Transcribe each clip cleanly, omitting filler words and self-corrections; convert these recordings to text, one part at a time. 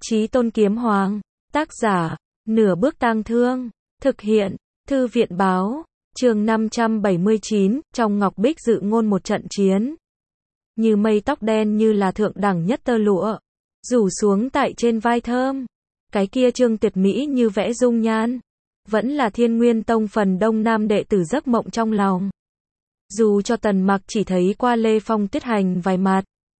Chí Tôn Kiếm Hoàng, tác giả, Nửa Bước Tang Thương, thực hiện, Thư viện báo, chương 579, trong ngọc bích dự ngôn một trận chiến. Như mây tóc đen như là thượng đẳng nhất tơ lụa, rủ xuống tại trên vai thơm. Cái kia Trương Tuyệt mỹ như vẽ dung nhan, vẫn là Thiên Nguyên Tông phần đông nam đệ tử giấc mộng trong lòng. Dù cho Tần Mặc chỉ thấy qua Lê Phong Tuyết Hành vài mặt,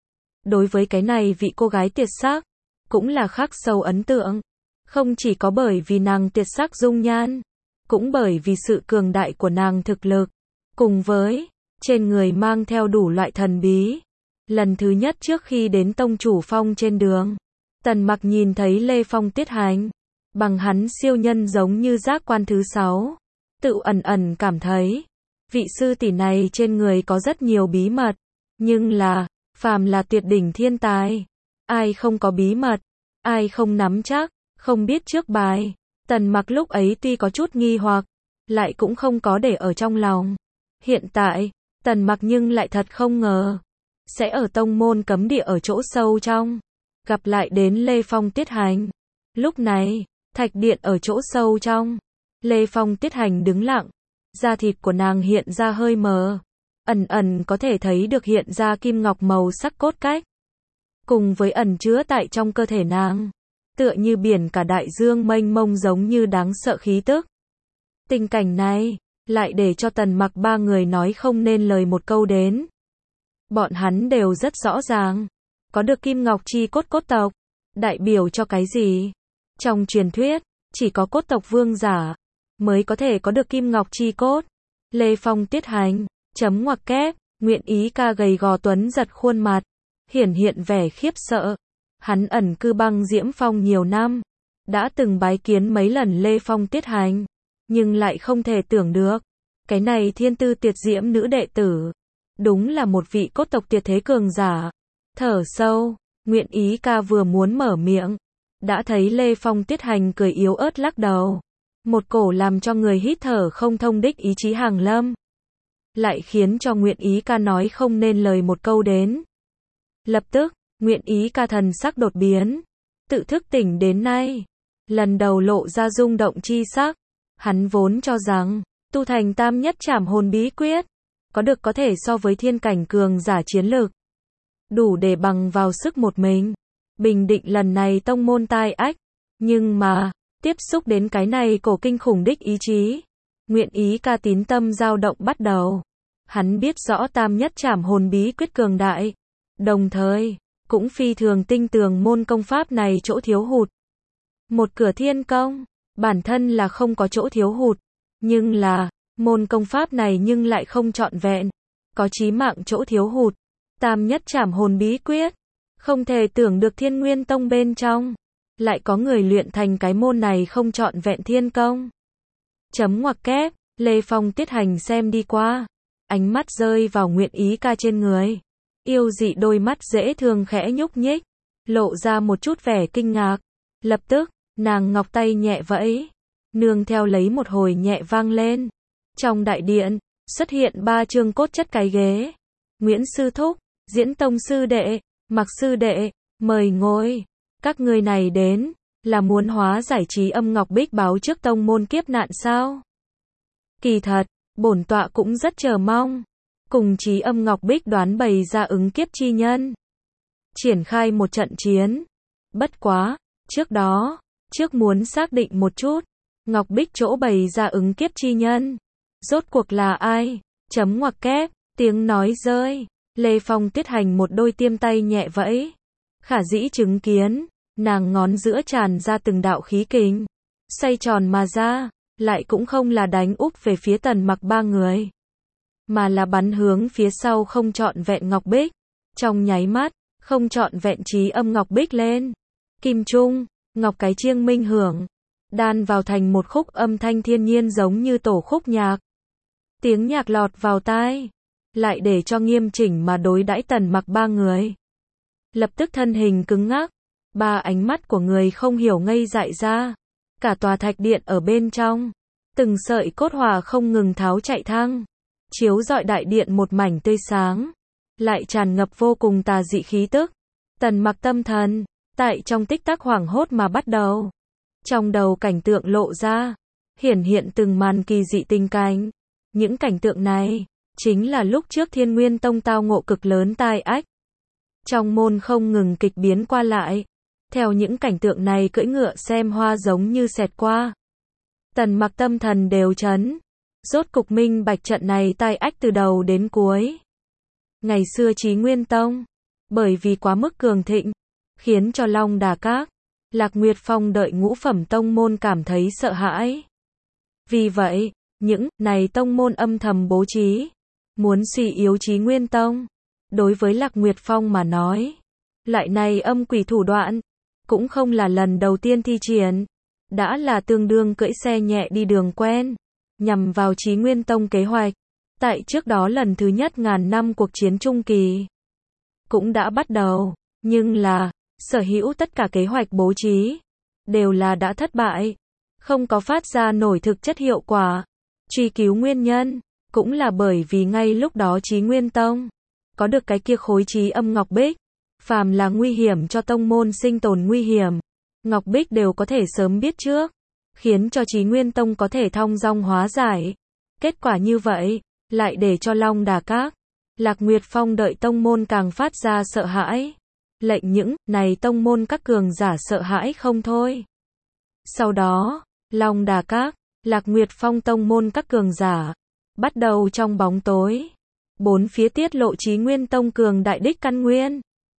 đối với cái này vị cô gái tuyệt sắc, cũng là khắc sâu ấn tượng. Không chỉ có bởi vì nàng tuyệt sắc dung nhan, cũng bởi vì sự cường đại của nàng thực lực, cùng với trên người mang theo đủ loại thần bí. Lần thứ nhất trước khi đến Tông Chủ Phong trên đường, Tần Mặc nhìn thấy Lê Phong Tuyết Hành, bằng hắn siêu nhân giống như giác quan thứ 6, tự ẩn ẩn cảm thấy, vị sư tỷ này trên người có rất nhiều bí mật, nhưng là, phàm là tuyệt đỉnh thiên tài, ai không có bí mật, ai không nắm chắc, không biết trước bài. Tần Mặc lúc ấy tuy có chút nghi hoặc, lại cũng không có để ở trong lòng. Hiện tại, Tần Mặc nhưng lại thật không ngờ, sẽ ở tông môn cấm địa ở chỗ sâu trong, gặp lại đến Lê Phong Tuyết Hành. Lúc này, thạch điện ở chỗ sâu trong, Lê Phong Tuyết Hành đứng lặng, da thịt của nàng hiện ra hơi mờ, ẩn ẩn có thể thấy được hiện ra kim ngọc màu sắc cốt cách, cùng với ẩn chứa tại trong cơ thể nàng, tựa như biển cả đại dương mênh mông giống như đáng sợ khí tức. Tình cảnh này, lại để cho Tần Mặc ba người nói không nên lời một câu đến. Bọn hắn đều rất rõ ràng, có được kim ngọc chi cốt cốt tộc, đại biểu cho cái gì? Trong truyền thuyết, chỉ có cốt tộc vương giả, mới có thể có được kim ngọc chi cốt. Lê Phong Tuyết Hành, chấm ngoặc kép, nguyện ý ca gầy gò tuấn giật khuôn mặt, hiển hiện vẻ khiếp sợ. Hắn ẩn cư băng diễm phong nhiều năm, đã từng bái kiến mấy lần Lê Phong Tuyết Hành, nhưng lại không thể tưởng được, cái này thiên tư tuyệt diễm nữ đệ tử, đúng là một vị cốt tộc tuyệt thế cường giả. Thở sâu, nguyện ý ca vừa muốn mở miệng, đã thấy Lê Phong Tuyết Hành cười yếu ớt lắc đầu, một cổ làm cho người hít thở không thông đích ý chí hàng lâm, lại khiến cho nguyện ý ca nói không nên lời một câu đến. Lập tức, nguyện ý ca thần sắc đột biến, tự thức tỉnh đến nay, lần đầu lộ ra rung động chi sắc. Hắn vốn cho rằng, tu thành tam nhất trảm hồn bí quyết, có thể so với thiên cảnh cường giả chiến lực, đủ để bằng vào sức một mình, bình định lần này tông môn tai ách. Nhưng mà, tiếp xúc đến cái này cổ kinh khủng đích ý chí, nguyện ý ca tín tâm dao động bắt đầu. Hắn biết rõ tam nhất trảm hồn bí quyết cường đại, đồng thời, cũng phi thường tinh tường môn công pháp này chỗ thiếu hụt. Một cửa thiên công, bản thân là không có chỗ thiếu hụt, nhưng là, môn công pháp này nhưng lại không trọn vẹn, có chí mạng chỗ thiếu hụt. Tam nhất trảm hồn bí quyết, không thể tưởng được Thiên Nguyên Tông bên trong, lại có người luyện thành cái môn này không trọn vẹn thiên công. Chấm ngoặc kép, Lê Phong Tuyết Hành xem đi qua, ánh mắt rơi vào nguyện ý ca trên người. Yêu dị đôi mắt dễ thương khẽ nhúc nhích, lộ ra một chút vẻ kinh ngạc. Lập tức, nàng ngọc tay nhẹ vẫy, nương theo lấy một hồi nhẹ vang lên. Trong đại điện, xuất hiện 3 chương cốt chất cái ghế. Nguyễn sư thúc, Diễn Tông sư đệ, Mặc sư đệ, mời ngồi. Các ngươi này đến, là muốn hóa giải trí âm ngọc bích báo trước tông môn kiếp nạn sao? Kỳ thật, bổn tọa cũng rất chờ mong, cùng trí âm ngọc bích đoán bày ra ứng kiếp chi nhân, triển khai một trận chiến. Bất quá, trước muốn xác định một chút, ngọc bích chỗ bày ra ứng kiếp chi nhân, rốt cuộc là ai? Chấm ngoặc kép, tiếng nói rơi, Lê Phong Tuyết Hành một đôi tiêm tay nhẹ vẫy, khả dĩ chứng kiến, nàng ngón giữa tràn ra từng đạo khí kình, xoay tròn mà ra, lại cũng không là đánh úp về phía Tần Mặc ba người, mà là bắn hướng phía sau không trọn vẹn ngọc bích. Trong nháy mắt, không trọn vẹn trí âm ngọc bích lên, kim trung, ngọc cái chiêng minh hưởng, đan vào thành một khúc âm thanh thiên nhiên giống như tổ khúc nhạc. Tiếng nhạc lọt vào tai, lại để cho nghiêm chỉnh mà đối đãi Tần Mặc ba người. Lập tức thân hình cứng ngắc, ba ánh mắt của người không hiểu ngây dại ra. Cả tòa thạch điện ở bên trong, từng sợi cốt hỏa không ngừng tháo chạy thăng, chiếu rọi đại điện một mảnh tươi sáng, lại tràn ngập vô cùng tà dị khí tức. Tần Mặc tâm thần, Tại trong tích tắc hoảng hốt mà bắt đầu. Trong đầu cảnh tượng lộ ra, hiển hiện từng màn kỳ dị tình cảnh. Những cảnh tượng này, chính là lúc trước Thiên Nguyên Tông tao ngộ cực lớn tai ách. Trong môn không ngừng kịch biến qua lại. Theo những cảnh tượng này cưỡi ngựa xem hoa giống như xẹt qua. Tần Mặc tâm thần đều chấn. Rốt cục minh bạch trận này tai ách từ đầu đến cuối. Ngày xưa Chí Nguyên Tông, bởi vì quá mức cường thịnh, khiến cho Long Đà Các, Lạc Nguyệt Phong đợi ngũ phẩm tông môn cảm thấy sợ hãi. Vì vậy, những này tông môn âm thầm bố trí, muốn suy yếu Chí Nguyên Tông. Đối với Lạc Nguyệt Phong mà nói, loại này âm quỷ thủ đoạn, cũng không là lần đầu tiên thi triển, đã là tương đương cưỡi xe nhẹ đi đường quen, nhằm vào Chí Nguyên Tông kế hoạch. Tại trước đó lần thứ nhất ngàn năm cuộc chiến trung kỳ, cũng đã bắt đầu, nhưng là, sở hữu tất cả kế hoạch bố trí, đều là đã thất bại, không có phát ra nổi thực chất hiệu quả. Truy cứu nguyên nhân, cũng là bởi vì ngay lúc đó Chí Nguyên Tông, có được cái kia khối Chí Âm Ngọc Bích, phàm là nguy hiểm cho tông môn sinh tồn nguy hiểm, Ngọc Bích đều có thể sớm biết trước, khiến cho Chí Nguyên Tông có thể thong dong hóa giải. Kết quả như vậy, lại để cho Long Đà Các, Lạc Nguyệt Phong đợi tông môn càng phát ra sợ hãi. Lệnh những này tông môn các cường giả sợ hãi không thôi. Sau đó, Long Đà Các, Lạc Nguyệt Phong tông môn các cường giả, bắt đầu trong bóng tối, bốn phía tiết lộ Chí Nguyên Tông cường đại đích căn nguyên.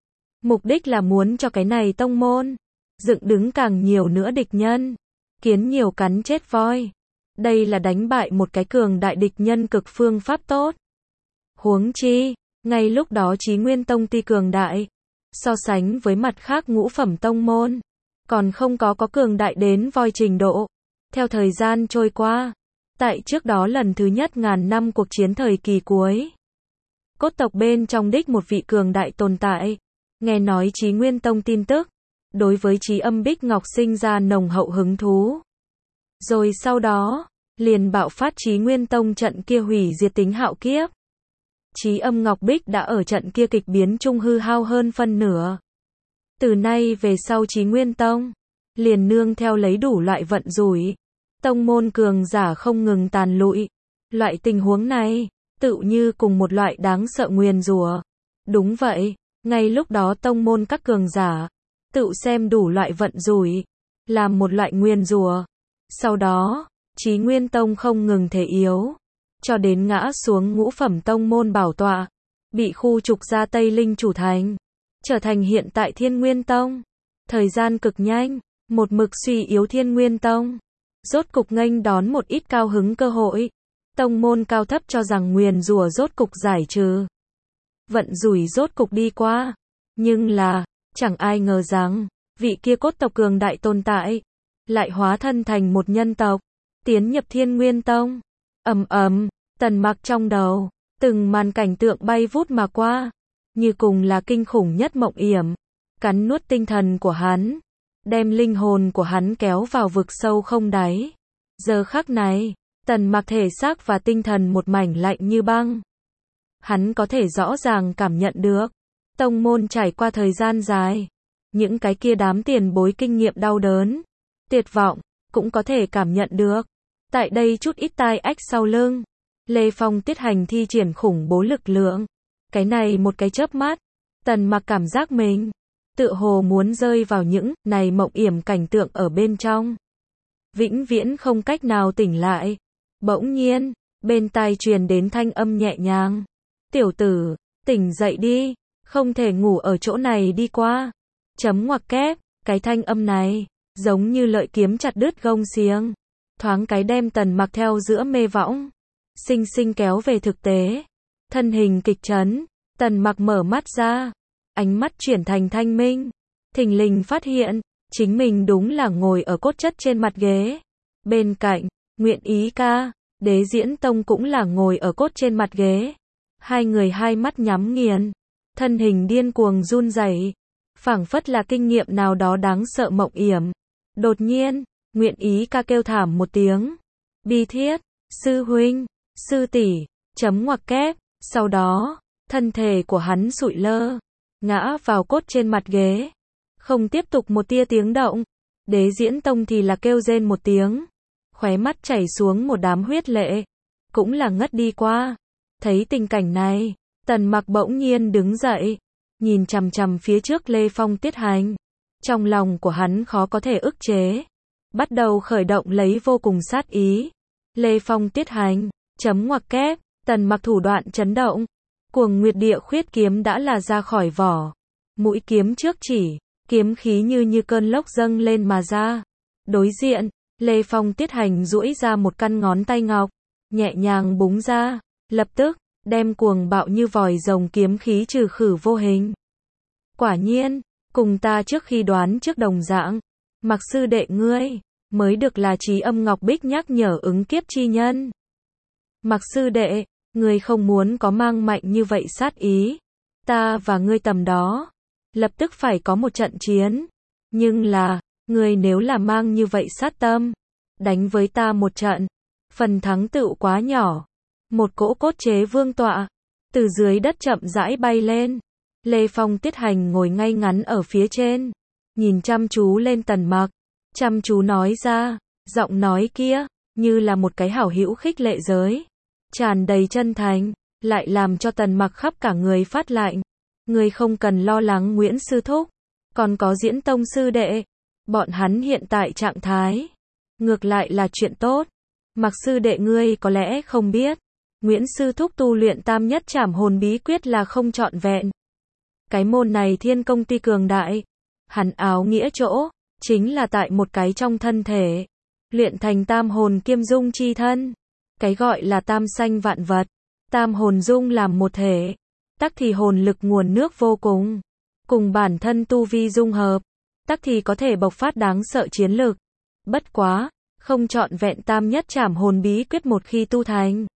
Mục đích là muốn cho cái này tông môn, dựng đứng càng nhiều nữa địch nhân, kiến nhiều cắn chết voi. Đây là đánh bại một cái cường đại địch nhân cực phương pháp tốt. Huống chi, ngay lúc đó Chí Nguyên Tông tuy cường đại, so sánh với mặt khác ngũ phẩm tông môn, còn không có cường đại đến voi trình độ. Theo thời gian trôi qua, tại trước đó lần thứ nhất ngàn năm cuộc chiến thời kỳ cuối, cốt tộc bên trong đích một vị cường đại tồn tại, nghe nói Chí Nguyên Tông tin tức, đối với Chí Âm Bích Ngọc sinh ra nồng hậu hứng thú. Rồi sau đó, liền bạo phát Chí Nguyên Tông trận kia hủy diệt tính hạo kiếp. Chí Âm Ngọc Bích đã ở trận kia kịch biến trung hư hao hơn phân nửa. Từ nay về sau Chí Nguyên Tông, liền nương theo lấy đủ loại vận rủi. Tông môn cường giả không ngừng tàn lụi. Loại tình huống này, tựu như cùng một loại đáng sợ nguyền rủa. Đúng vậy, ngay lúc đó tông môn các cường giả, tựu xem đủ loại vận rủi, làm một loại nguyền rủa. Sau đó, Chí Nguyên Tông không ngừng thể yếu, cho đến ngã xuống ngũ phẩm tông môn bảo tọa, bị khu trục ra Tây Linh chủ thành, trở thành hiện tại Thiên Nguyên Tông. Thời gian cực nhanh, một mực suy yếu Thiên Nguyên Tông, rốt cục nghênh đón một ít cao hứng cơ hội. Tông môn cao thấp cho rằng nguyền rủa rốt cục giải trừ, vận rủi rốt cục đi qua, nhưng là, chẳng ai ngờ rằng, vị kia cốt tộc cường đại tồn tại, lại hóa thân thành một nhân tộc, tiến nhập Thiên Nguyên Tông. Ầm ầm, Tần Mặc trong đầu, từng màn cảnh tượng bay vút mà qua, như cùng là kinh khủng nhất mộng yểm, cắn nuốt tinh thần của hắn, đem linh hồn của hắn kéo vào vực sâu không đáy. Giờ khắc này, Tần Mặc thể xác và tinh thần một mảnh lạnh như băng. Hắn có thể rõ ràng cảm nhận được, tông môn trải qua thời gian dài, những cái kia đám tiền bối kinh nghiệm đau đớn, tuyệt vọng, cũng có thể cảm nhận được. Tại đây chút ít tai ách sau lưng, Lê Phong Tiết Hành thi triển khủng bố lực lượng. Cái này một cái chớp mắt, Tần Mặc cảm giác mình, tựa hồ muốn rơi vào những này mộng yểm cảnh tượng ở bên trong. Vĩnh viễn không cách nào tỉnh lại. Bỗng nhiên, bên tai truyền đến thanh âm nhẹ nhàng. Tiểu tử, tỉnh dậy đi, không thể ngủ ở chỗ này đi qua. Chấm ngoặc kép, cái thanh âm này, giống như lợi kiếm chặt đứt gông xiềng. Thoáng cái đem Tần Mặc theo giữa mê võng, sinh sinh kéo về thực tế. Thân hình kịch chấn, Tần Mặc mở mắt ra, ánh mắt chuyển thành thanh minh, thình lình phát hiện, chính mình đúng là ngồi ở cốt chất trên mặt ghế. Bên cạnh, Nguyện Ý Ca, Đế Diễn Tông cũng là ngồi ở cốt trên mặt ghế. Hai người hai mắt nhắm nghiền, thân hình điên cuồng run rẩy, phảng phất là kinh nghiệm nào đó đáng sợ mộng yểm. Đột nhiên, Nguyện Ý Ca kêu thảm một tiếng. Bi thiết, sư huynh, sư tỷ, chấm ngoặc kép, sau đó, thân thể của hắn sụi lơ, ngã vào cốt trên mặt ghế. không tiếp tục một tia tiếng động. Đế Diễn Tông thì là kêu rên một tiếng, khóe mắt chảy xuống một đám huyết lệ, cũng là ngất đi qua. Thấy tình cảnh này, Tần Mặc bỗng nhiên đứng dậy, nhìn chằm chằm phía trước Lê Phong Tiết Hành. Trong lòng của hắn khó có thể ức chế, bắt đầu khởi động lấy vô cùng sát ý. Lê Phong Tiết Hành, chấm ngoặc kép, Tần Mặc thủ đoạn chấn động, Cuồng Nguyệt Địa Khuyết kiếm đã là ra khỏi vỏ. Mũi kiếm trước chỉ, kiếm khí như cơn lốc dâng lên mà ra. Đối diện, Lê Phong Tiết Hành duỗi ra một căn ngón tay ngọc, nhẹ nhàng búng ra, lập tức đem cuồng bạo như vòi rồng kiếm khí trừ khử vô hình. Quả nhiên, cùng ta trước khi đoán trước đồng dạng, Mặc sư đệ ngươi mới được là Trí Âm Ngọc Bích nhắc nhở ứng kiếp chi nhân. Mặc sư đệ, ngươi không muốn có mang mạnh như vậy sát ý, ta và ngươi tầm đó lập tức phải có một trận chiến. Nhưng là, ngươi nếu là mang như vậy sát tâm, đánh với ta một trận, phần thắng tựu quá nhỏ. Một cỗ cốt chế vương tọa từ dưới đất chậm rãi bay lên. Lê Phong Tiết Hành ngồi ngay ngắn ở phía trên, nhìn chăm chú lên Tần Mặc, chăm chú nói ra, giọng nói kia như là một cái hảo hữu khích lệ giới, tràn đầy chân thành, lại làm cho Tần Mặc khắp cả người phát lạnh. Ngươi không cần lo lắng Nguyễn sư thúc, còn có Diễn Tông sư đệ, bọn hắn hiện tại trạng thái ngược lại là chuyện tốt. Mặc sư đệ ngươi có lẽ không biết, Nguyễn sư thúc tu luyện Tam Nhất Trảm Hồn bí quyết là không trọn vẹn. Cái môn này thiên công ty cường đại, hắn áo nghĩa chỗ chính là tại một cái trong thân thể luyện thành tam hồn kiêm dung chi thân. Cái gọi là tam sanh vạn vật, tam hồn dung làm một thể, tắc thì hồn lực nguồn nước vô cùng, cùng bản thân tu vi dung hợp, tắc thì có thể bộc phát đáng sợ chiến lực. Bất quá, không trọn vẹn Tam Nhất Trảm Hồn bí quyết một khi tu thành,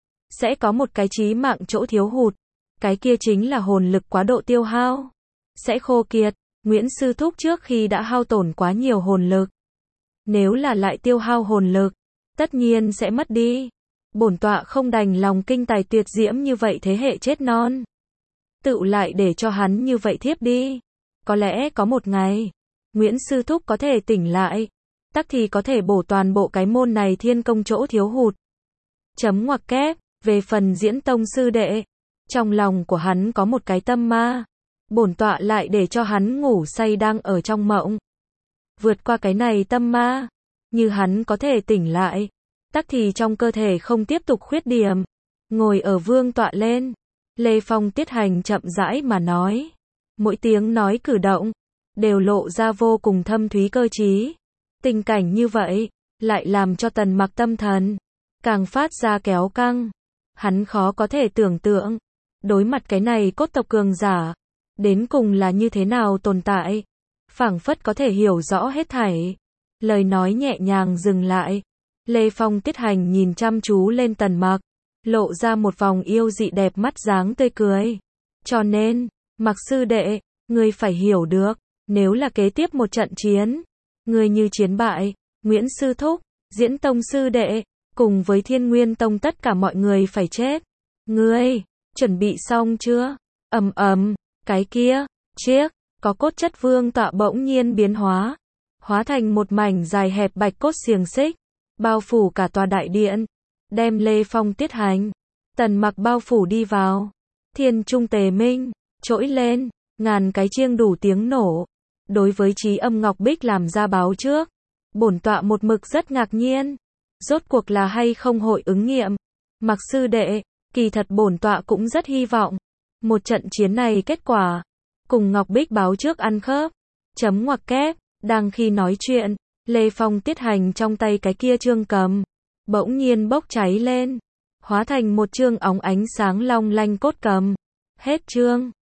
sẽ có một cái chí mạng chỗ thiếu hụt, cái kia chính là hồn lực quá độ tiêu hao, sẽ khô kiệt. Nguyễn sư thúc trước khi đã hao tổn quá nhiều hồn lực, nếu là lại tiêu hao hồn lực, tất nhiên sẽ mất đi. Bổn tọa không đành lòng kinh tài tuyệt diễm như vậy thế hệ chết non, tựu lại để cho hắn như vậy thiếp đi. Có lẽ có một ngày, Nguyễn sư thúc có thể tỉnh lại, tắc thì có thể bổ toàn bộ cái môn này thiên công chỗ thiếu hụt. Chấm ngoặc kép, về phần Diễn Tông sư đệ, trong lòng của hắn có một cái tâm ma, bổn tọa lại để cho hắn ngủ say đang ở trong mộng. Vượt qua cái này tâm ma, như hắn có thể tỉnh lại, tắc thì trong cơ thể không tiếp tục khuyết điểm. Ngồi ở vương tọa lên, Lê Phong Tiết Hành chậm rãi mà nói, mỗi tiếng nói cử động đều lộ ra vô cùng thâm thúy cơ trí. Tình cảnh như vậy lại làm cho Tần Mặc tâm thần càng phát ra kéo căng. Hắn khó có thể tưởng tượng, đối mặt cái này cốt tộc cường giả, đến cùng là như thế nào tồn tại. Phảng phất có thể hiểu rõ hết thảy. Lời nói nhẹ nhàng dừng lại, Lê Phong Tiết Hành nhìn chăm chú lên Tần Mặc, lộ ra một vòng yêu dị đẹp mắt dáng tươi cười. Cho nên, Mặc sư đệ, ngươi phải hiểu được, nếu là kế tiếp một trận chiến, ngươi như chiến bại, Nguyễn sư thúc, Diễn Tông sư đệ, cùng với Thiên Nguyên Tông tất cả mọi người phải chết. Ngươi, chuẩn bị xong chưa? Ầm ầm, cái kia, chiếc, có cốt chất vương tọa bỗng nhiên biến hóa, hóa thành một mảnh dài hẹp bạch cốt xiềng xích, bao phủ cả tòa đại điện, đem Lê Phong Tiết Hành, Tần Mặc bao phủ đi vào. Thiên trung tề minh, trỗi lên, ngàn cái chiêng đủ tiếng nổ. Đối với Trí Âm Ngọc Bích làm ra báo trước, bổn tọa một mực rất ngạc nhiên, rốt cuộc là hay không hội ứng nghiệm. Mặc sư đệ, kỳ thật bổn tọa cũng rất hy vọng một trận chiến này kết quả cùng Ngọc Bích báo trước ăn khớp. Chấm ngoặc kép, đang khi nói chuyện, Lê Phong Tiết Hành trong tay cái kia chương cầm bỗng nhiên bốc cháy lên, hóa thành một chương óng ánh sáng long lanh cốt cầm. Hết chương.